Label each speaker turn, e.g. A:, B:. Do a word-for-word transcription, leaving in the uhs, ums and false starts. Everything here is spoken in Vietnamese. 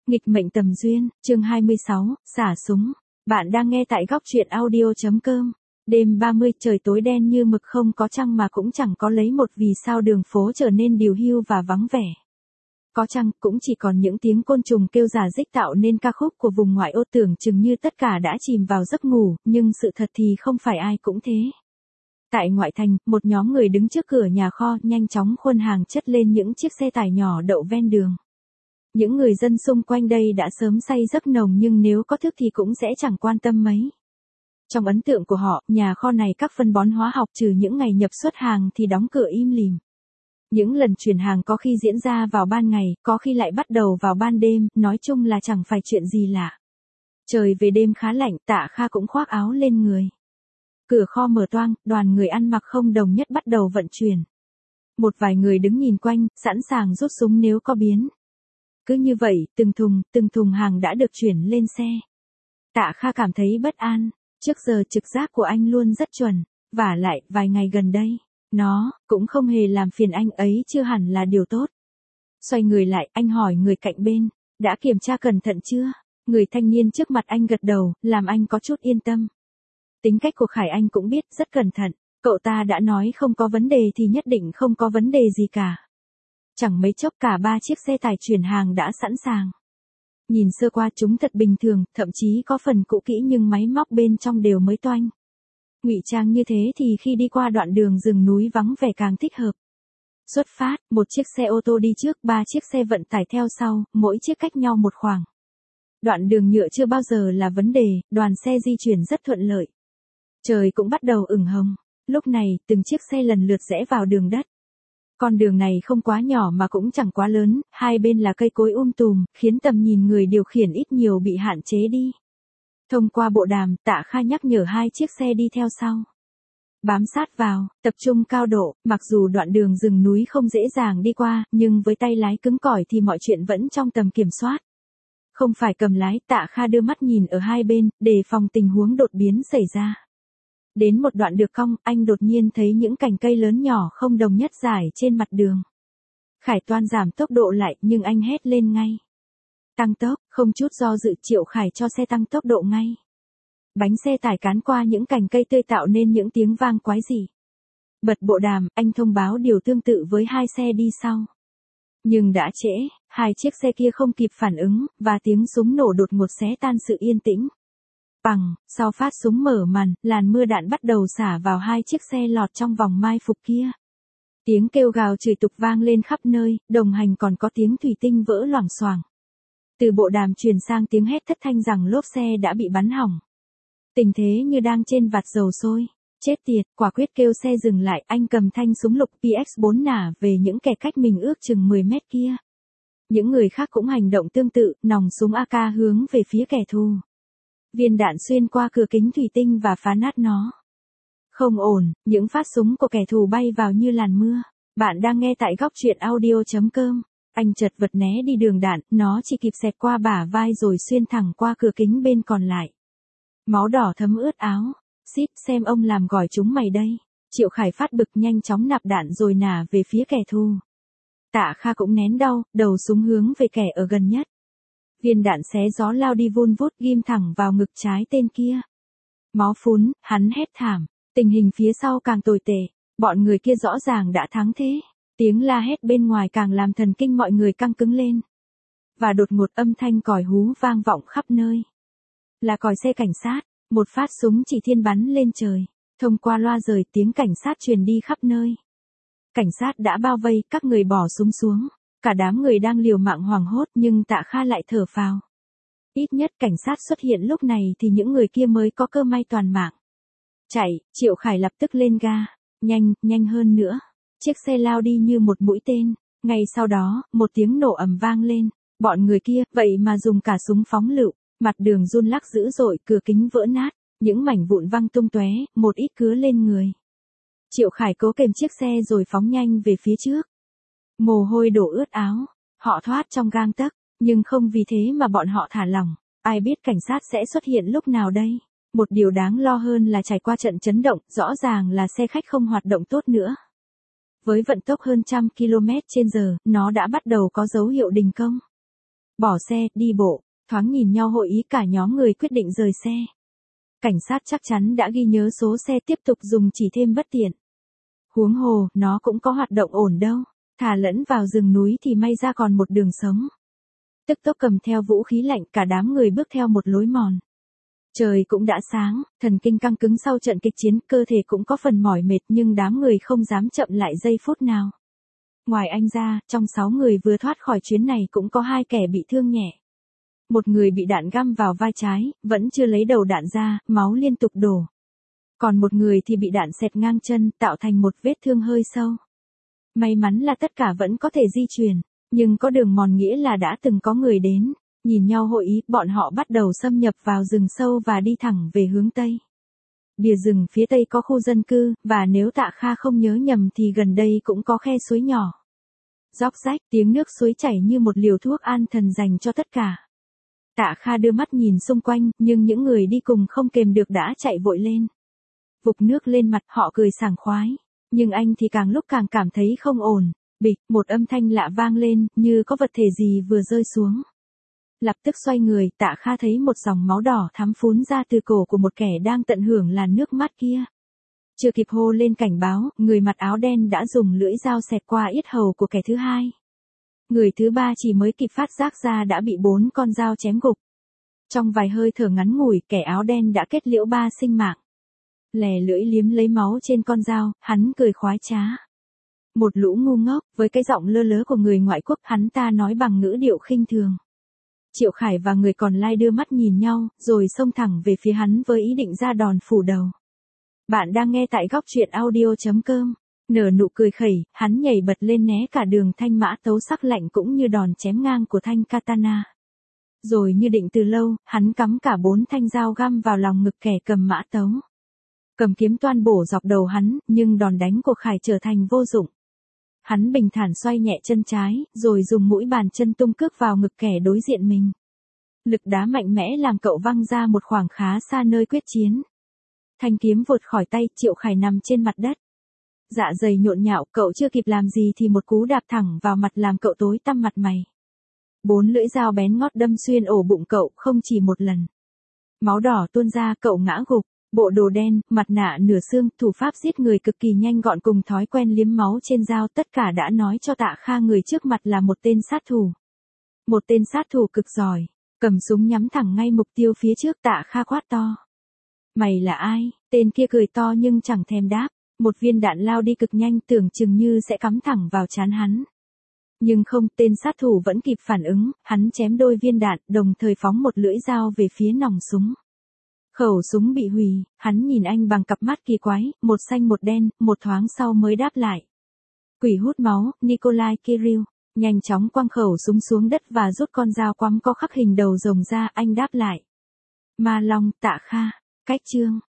A: Nghịch mệnh tầm duyên, chương hai mươi sáu, xả súng. Bạn đang nghe tại góc truyện audio chấm com. Đêm ba mươi, trời tối đen như mực, không có trăng mà cũng chẳng có lấy một vì sao đường phố trở nên điều hưu và vắng vẻ. Có trăng, cũng chỉ còn những tiếng côn trùng kêu rả rích tạo nên ca khúc của vùng ngoại ô, tưởng chừng như tất cả đã chìm vào giấc ngủ, nhưng sự thật thì không phải ai cũng thế. Tại ngoại thành, một nhóm người đứng trước cửa nhà kho, nhanh chóng khuôn hàng chất lên những chiếc xe tải nhỏ đậu ven đường. Những người dân xung quanh đây đã sớm say giấc nồng, nhưng nếu có thức thì cũng sẽ chẳng quan tâm mấy. Trong ấn tượng của họ, nhà kho này các phân bón hóa học trừ những ngày nhập xuất hàng thì đóng cửa im lìm. Những lần chuyển hàng có khi diễn ra vào ban ngày, có khi lại bắt đầu vào ban đêm, nói chung là chẳng phải chuyện gì lạ. Trời về đêm khá lạnh, Tạ Kha cũng khoác áo lên người. Cửa kho mở toang, đoàn người ăn mặc không đồng nhất bắt đầu vận chuyển. Một vài người đứng nhìn quanh, sẵn sàng rút súng nếu có biến. Cứ như vậy, từng thùng, từng thùng hàng đã được chuyển lên xe. Tạ Kha cảm thấy bất an, trước giờ trực giác của anh luôn rất chuẩn, vả lại, vài ngày gần đây, nó cũng không hề làm phiền anh ấy, chưa hẳn là điều tốt. Xoay người lại, anh hỏi người cạnh bên, đã kiểm tra cẩn thận chưa? Người thanh niên trước mặt anh gật đầu, làm anh có chút yên tâm. Tính cách của Khải anh cũng biết, rất cẩn thận, cậu ta đã nói không có vấn đề thì nhất định không có vấn đề gì cả. Chẳng mấy chốc cả ba chiếc xe tải chuyển hàng đã sẵn sàng. Nhìn sơ qua chúng thật bình thường, thậm chí có phần cũ kỹ nhưng máy móc bên trong đều mới toanh. Ngụy trang như thế thì khi đi qua đoạn đường rừng núi vắng vẻ càng thích hợp. Xuất phát, một chiếc xe ô tô đi trước, ba chiếc xe vận tải theo sau, mỗi chiếc cách nhau một khoảng. Đoạn đường nhựa chưa bao giờ là vấn đề, đoàn xe di chuyển rất thuận lợi. Trời cũng bắt đầu ửng hồng, lúc này từng chiếc xe lần lượt rẽ vào đường đất. Con đường này không quá nhỏ mà cũng chẳng quá lớn, hai bên là cây cối um tùm, khiến tầm nhìn người điều khiển ít nhiều bị hạn chế đi. Thông qua bộ đàm, Tạ Kha nhắc nhở hai chiếc xe đi theo sau. Bám sát vào, tập trung cao độ, mặc dù đoạn đường rừng núi không dễ dàng đi qua, nhưng với tay lái cứng cỏi thì mọi chuyện vẫn trong tầm kiểm soát. Không phải cầm lái, Tạ Kha đưa mắt nhìn ở hai bên, đề phòng tình huống đột biến xảy ra. Đến một đoạn được cong, anh đột nhiên thấy những cành cây lớn nhỏ không đồng nhất rải trên mặt đường. Khải toan giảm tốc độ lại, nhưng anh hét lên ngay. Tăng tốc, không chút do dự, Triệu Khải cho xe tăng tốc độ ngay. Bánh xe tải cán qua những cành cây tươi tạo nên những tiếng vang quái dị. Bật bộ đàm, anh thông báo điều tương tự với hai xe đi sau. Nhưng đã trễ, hai chiếc xe kia không kịp phản ứng, và tiếng súng nổ đột ngột xé tan sự yên tĩnh. Bằng, sau phát súng mở màn, làn mưa đạn bắt đầu xả vào hai chiếc xe lọt trong vòng mai phục kia. Tiếng kêu gào chửi tục vang lên khắp nơi, đồng hành còn có tiếng thủy tinh vỡ loảng xoảng. Từ bộ đàm truyền sang tiếng hét thất thanh rằng lốp xe đã bị bắn hỏng. Tình thế như đang trên vạt dầu sôi. Chết tiệt, quả quyết kêu xe dừng lại, anh cầm thanh súng lục P X bốn nả về những kẻ cách mình ước chừng mười mét kia. Những người khác cũng hành động tương tự, nòng súng A K hướng về phía kẻ thù. Viên đạn xuyên qua cửa kính thủy tinh và phá nát nó. Không ổn, những phát súng của kẻ thù bay vào như làn mưa. Bạn đang nghe tại góc truyện audio chấm com. Anh chật vật né đi đường đạn, nó chỉ kịp xẹt qua bả vai rồi xuyên thẳng qua cửa kính bên còn lại. Máu đỏ thấm ướt áo. Xít, xem ông làm gỏi chúng mày đây. Triệu Khải phát bực, nhanh chóng nạp đạn rồi nả về phía kẻ thù. Tạ Kha cũng nén đau, đầu súng hướng về kẻ ở gần nhất. Viên đạn xé gió lao đi vun vút, ghim thẳng vào ngực trái tên kia. Máu phún, hắn hét thảm. Tình hình phía sau càng tồi tệ. Bọn người kia rõ ràng đã thắng thế. Tiếng la hét bên ngoài càng làm thần kinh mọi người căng cứng lên. Và đột ngột âm thanh còi hú vang vọng khắp nơi. Là còi xe cảnh sát. Một phát súng chỉ thiên bắn lên trời. Thông qua loa rời, tiếng cảnh sát truyền đi khắp nơi. Cảnh sát đã bao vây, các người bỏ súng xuống. Cả đám người đang liều mạng hoảng hốt, nhưng Tạ Kha lại thở phào. Ít nhất cảnh sát xuất hiện lúc này thì những người kia mới có cơ may toàn mạng. Chạy, Triệu Khải lập tức lên ga. Nhanh, nhanh hơn nữa. Chiếc xe lao đi như một mũi tên. Ngay sau đó, một tiếng nổ ầm vang lên. Bọn người kia, vậy mà dùng cả súng phóng lựu. Mặt đường run lắc dữ dội, cửa kính vỡ nát. Những mảnh vụn văng tung tóe, một ít cứa lên người. Triệu Khải cố kềm chiếc xe rồi phóng nhanh về phía trước. Mồ hôi đổ ướt áo. Họ thoát trong gang tấc, nhưng không vì thế mà bọn họ thả lỏng. Ai biết cảnh sát sẽ xuất hiện lúc nào đây? Một điều đáng lo hơn là trải qua trận chấn động, rõ ràng là xe khách không hoạt động tốt nữa. Với vận tốc hơn trăm ki lô mét trên giờ, nó đã bắt đầu có dấu hiệu đình công. bỏ xe, đi bộ, thoáng nhìn nhau hội ý cả nhóm người quyết định rời xe. Cảnh sát chắc chắn đã ghi nhớ số xe tiếp tục dùng chỉ thêm bất tiện. Huống hồ, nó cũng có hoạt động ổn đâu, thả lẫn vào rừng núi thì may ra còn một đường sống. Tức tốc cầm theo vũ khí lạnh, cả đám người bước theo một lối mòn. Trời cũng đã sáng, thần kinh căng cứng sau trận kịch chiến, cơ thể cũng có phần mỏi mệt nhưng đám người không dám chậm lại giây phút nào. Ngoài anh ra, trong sáu người vừa thoát khỏi chuyến này cũng có hai kẻ bị thương nhẹ. Một người bị đạn găm vào vai trái, vẫn chưa lấy đầu đạn ra, máu liên tục đổ. Còn một người thì bị đạn xẹt ngang chân, tạo thành một vết thương hơi sâu. May mắn là tất cả vẫn có thể di chuyển, nhưng có đường mòn nghĩa là đã từng có người đến. Nhìn nhau hội ý, bọn họ bắt đầu xâm nhập vào rừng sâu và đi thẳng về hướng Tây. Bìa rừng phía Tây có khu dân cư, và nếu Tạ Kha không nhớ nhầm thì gần đây cũng có khe suối nhỏ. Róc rách, tiếng nước suối chảy như một liều thuốc an thần dành cho tất cả. Tạ Kha đưa mắt nhìn xung quanh, nhưng những người đi cùng không kềm được đã chạy vội lên. Vục nước lên mặt, họ cười sảng khoái. Nhưng anh thì càng lúc càng cảm thấy không ổn. Bịch, một âm thanh lạ vang lên, như có vật thể gì vừa rơi xuống. Lập tức xoay người, Tạ Kha thấy một dòng máu đỏ thắm phún ra từ cổ của một kẻ đang tận hưởng làn nước mát kia. Chưa kịp hô lên cảnh báo, người mặc áo đen đã dùng lưỡi dao xẹt qua yết hầu của kẻ thứ hai. Người thứ ba chỉ mới kịp phát giác ra đã bị bốn con dao chém gục. Trong vài hơi thở ngắn ngủi, kẻ áo đen đã kết liễu ba sinh mạng. Lè lưỡi liếm lấy máu trên con dao, hắn cười khoái trá. Một lũ ngu ngốc, với cái giọng lơ lớ của người ngoại quốc, hắn ta nói bằng ngữ điệu khinh thường. Triệu Khải và người còn lai đưa mắt nhìn nhau, rồi xông thẳng về phía hắn với ý định ra đòn phủ đầu. Bạn đang nghe tại góc truyện audio chấm com. Nở nụ cười khẩy, hắn nhảy bật lên né cả đường thanh mã tấu sắc lạnh cũng như đòn chém ngang của thanh katana. Rồi như định từ lâu, hắn cắm cả bốn thanh dao găm vào lòng ngực kẻ cầm mã tấu. Cầm kiếm toan bổ dọc đầu hắn, nhưng đòn đánh của Khải trở thành vô dụng. Hắn bình thản xoay nhẹ chân trái, rồi dùng mũi bàn chân tung cước vào ngực kẻ đối diện mình. Lực đá mạnh mẽ làm cậu văng ra một khoảng khá xa nơi quyết chiến. Thanh kiếm vụt khỏi tay, Triệu Khải nằm trên mặt đất. Dạ dày nhộn nhạo, cậu chưa kịp làm gì thì một cú đạp thẳng vào mặt làm cậu tối tăm mặt mày. Bốn lưỡi dao bén ngót đâm xuyên ổ bụng cậu, không chỉ một lần. Máu đỏ tuôn ra, cậu ngã gục. Bộ đồ đen, mặt nạ nửa xương, thủ pháp giết người cực kỳ nhanh gọn cùng thói quen liếm máu trên dao, tất cả đã nói cho Tạ Kha người trước mặt là một tên sát thủ. Một tên sát thủ cực giỏi, cầm súng nhắm thẳng ngay mục tiêu phía trước. Tạ Kha quát to. Mày là ai? Tên kia cười to nhưng chẳng thèm đáp. Một viên đạn lao đi cực nhanh, tưởng chừng như sẽ cắm thẳng vào trán hắn. Nhưng không, tên sát thủ vẫn kịp phản ứng, hắn chém đôi viên đạn, đồng thời phóng một lưỡi dao về phía nòng súng. Khẩu súng bị hủy, hắn nhìn anh bằng cặp mắt kỳ quái, một xanh một đen, một thoáng sau mới đáp lại. Quỷ hút máu, Nikolai Kirill, nhanh chóng quăng khẩu súng xuống đất và rút con dao quắm có khắc hình đầu rồng ra, anh đáp lại. Ma Long, Tạ Kha, cách chương.